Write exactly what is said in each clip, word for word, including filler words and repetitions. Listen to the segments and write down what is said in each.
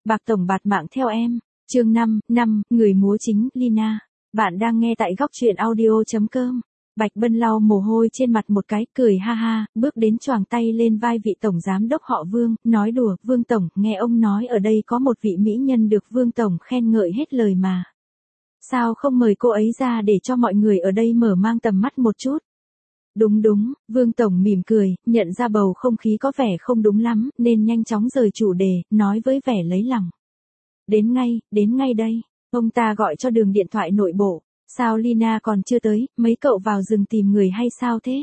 Bạc tổng bạt mạng theo em. Chương năm, năm, người múa chính, Lina. Bạn đang nghe tại góc truyện audio chấm com. Bạch Bân lau mồ hôi trên mặt một cái, cười ha ha, bước đến choàng tay lên vai vị tổng giám đốc họ Vương, nói đùa, Vương tổng, nghe ông nói ở đây có một vị mỹ nhân được Vương tổng khen ngợi hết lời mà. Sao không mời cô ấy ra để cho mọi người ở đây mở mang tầm mắt một chút? Đúng đúng, Vương tổng mỉm cười, nhận ra bầu không khí có vẻ không đúng lắm, nên nhanh chóng rời chủ đề, nói với vẻ lấy lòng. Đến ngay, đến ngay đây. Ông ta gọi cho đường điện thoại nội bộ. Sao Lina còn chưa tới, mấy cậu vào rừng tìm người hay sao thế?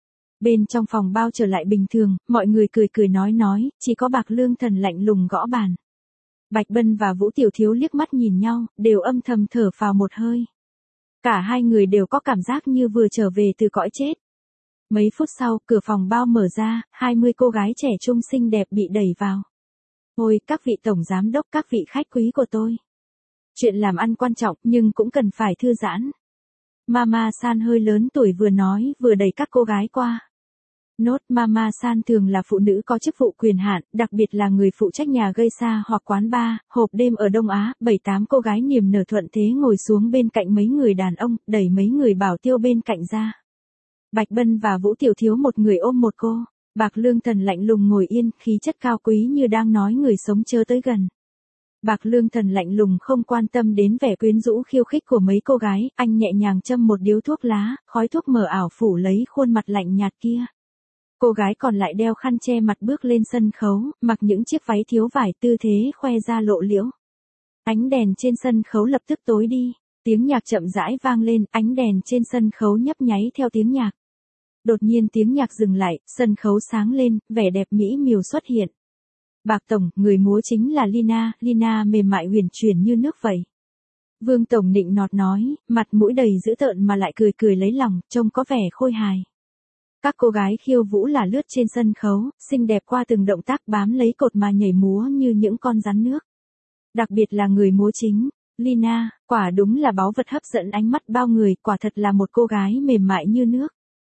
Bên trong phòng bao trở lại bình thường, mọi người cười cười nói nói, chỉ có Bạc Lương Thần lạnh lùng gõ bàn. Bạch Bân và Vũ Tiểu Thiếu liếc mắt nhìn nhau, đều âm thầm thở phào một hơi. Cả hai người đều có cảm giác như vừa trở về từ cõi chết. Mấy phút sau, cửa phòng bao mở ra, hai mươi cô gái trẻ trung xinh đẹp bị đẩy vào. Ôi, các vị tổng giám đốc, các vị khách quý của tôi. Chuyện làm ăn quan trọng nhưng cũng cần phải thư giãn. Mama San hơi lớn tuổi vừa nói vừa đẩy các cô gái qua. Nốt, Mama San thường là phụ nữ có chức vụ quyền hạn, đặc biệt là người phụ trách nhà gây xa hoặc quán bar, hộp đêm ở Đông Á. Bảy tám cô gái niềm nở thuận thế ngồi xuống bên cạnh mấy người đàn ông, đẩy mấy người bảo tiêu bên cạnh ra. Bạch Bân và Vũ Tiểu Thiếu một người ôm một cô. Bạc Lương Thần lạnh lùng ngồi yên, khí chất cao quý như đang nói người sống chớ tới gần. Bạc Lương Thần lạnh lùng không quan tâm đến vẻ quyến rũ khiêu khích của mấy cô gái, anh nhẹ nhàng châm một điếu thuốc lá, khói thuốc mờ ảo phủ lấy khuôn mặt lạnh nhạt kia. Cô gái còn lại đeo khăn che mặt bước lên sân khấu, mặc những chiếc váy thiếu vải, tư thế khoe ra lộ liễu. Ánh đèn trên sân khấu lập tức tối đi, tiếng nhạc chậm rãi vang lên, ánh đèn trên sân khấu nhấp nháy theo tiếng nhạc. Đột nhiên tiếng nhạc dừng lại, sân khấu sáng lên, vẻ đẹp mỹ miều xuất hiện. Bạc tổng, người múa chính là Lina, Lina mềm mại huyền chuyển như nước vậy. Vương tổng nịnh nọt nói, mặt mũi đầy dữ tợn mà lại cười cười lấy lòng, trông có vẻ khôi hài. Các cô gái khiêu vũ là lướt trên sân khấu, xinh đẹp qua từng động tác bám lấy cột mà nhảy múa như những con rắn nước. Đặc biệt là người múa chính, Lina, quả đúng là báu vật hấp dẫn ánh mắt bao người, quả thật là một cô gái mềm mại như nước.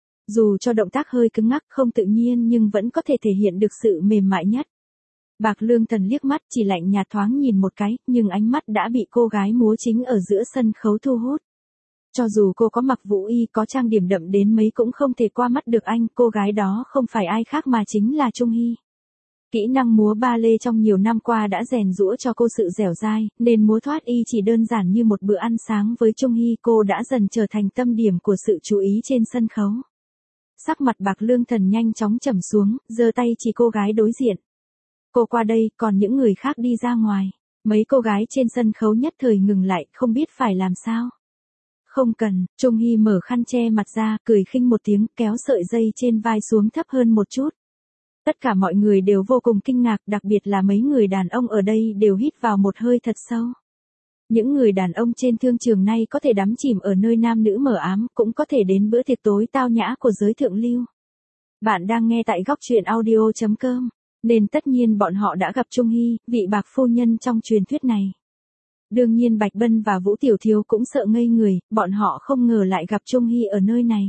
Dù cho động tác hơi cứng ngắc không tự nhiên nhưng vẫn có thể thể hiện được sự mềm mại nhất. Bạc Lương Thần liếc mắt chỉ lạnh nhạt thoáng nhìn một cái, nhưng ánh mắt đã bị cô gái múa chính ở giữa sân khấu thu hút. Cho dù cô có mặc vũ y có trang điểm đậm đến mấy cũng không thể qua mắt được anh, cô gái đó không phải ai khác mà chính là Trung Hy. Kỹ năng múa ba lê trong nhiều năm qua đã rèn giũa cho cô sự dẻo dai, nên múa thoát y chỉ đơn giản như một bữa ăn sáng với Trung Hy, cô đã dần trở thành tâm điểm của sự chú ý trên sân khấu. Sắc mặt Bạc Lương Thần nhanh chóng trầm xuống, giơ tay chỉ cô gái đối diện. Cô qua đây, còn những người khác đi ra ngoài. Mấy cô gái trên sân khấu nhất thời ngừng lại, không biết phải làm sao. Không cần, Trung Hy mở khăn che mặt ra, cười khinh một tiếng, kéo sợi dây trên vai xuống thấp hơn một chút. Tất cả mọi người đều vô cùng kinh ngạc, đặc biệt là mấy người đàn ông ở đây đều hít vào một hơi thật sâu. Những người đàn ông trên thương trường này có thể đắm chìm ở nơi nam nữ mờ ám, cũng có thể đến bữa tiệc tối tao nhã của giới thượng lưu. Bạn đang nghe tại góc truyện audio chấm com, nên tất nhiên bọn họ đã gặp Trung Hy, vị Bạc phu nhân trong truyền thuyết này. Đương nhiên Bạch Bân và Vũ Tiểu Thiếu cũng sợ ngây người, bọn họ không ngờ lại gặp Trung Hy ở nơi này.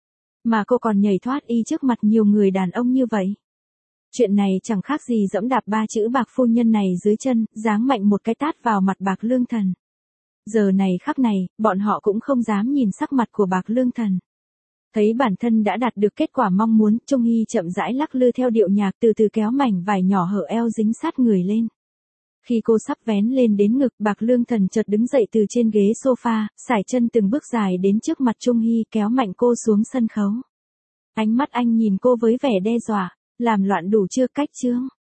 Mà cô còn nhảy thoát y trước mặt nhiều người đàn ông như vậy. Chuyện này chẳng khác gì dẫm đạp ba chữ Bạc phu nhân này dưới chân, giáng mạnh một cái tát vào mặt Bạc Lương Thần. Giờ này khắc này, bọn họ cũng không dám nhìn sắc mặt của Bạc Lương Thần. Thấy bản thân đã đạt được kết quả mong muốn, Trung Hy chậm rãi lắc lư theo điệu nhạc, từ từ kéo mảnh vải nhỏ hở eo dính sát người lên. Khi cô sắp vén lên đến ngực, Bạc Lương Thần chợt đứng dậy từ trên ghế sofa, sải chân từng bước dài đến trước mặt Trung Hy, kéo mạnh cô xuống sân khấu. Ánh mắt anh nhìn cô với vẻ đe dọa, làm loạn đủ chưa, cách chưa?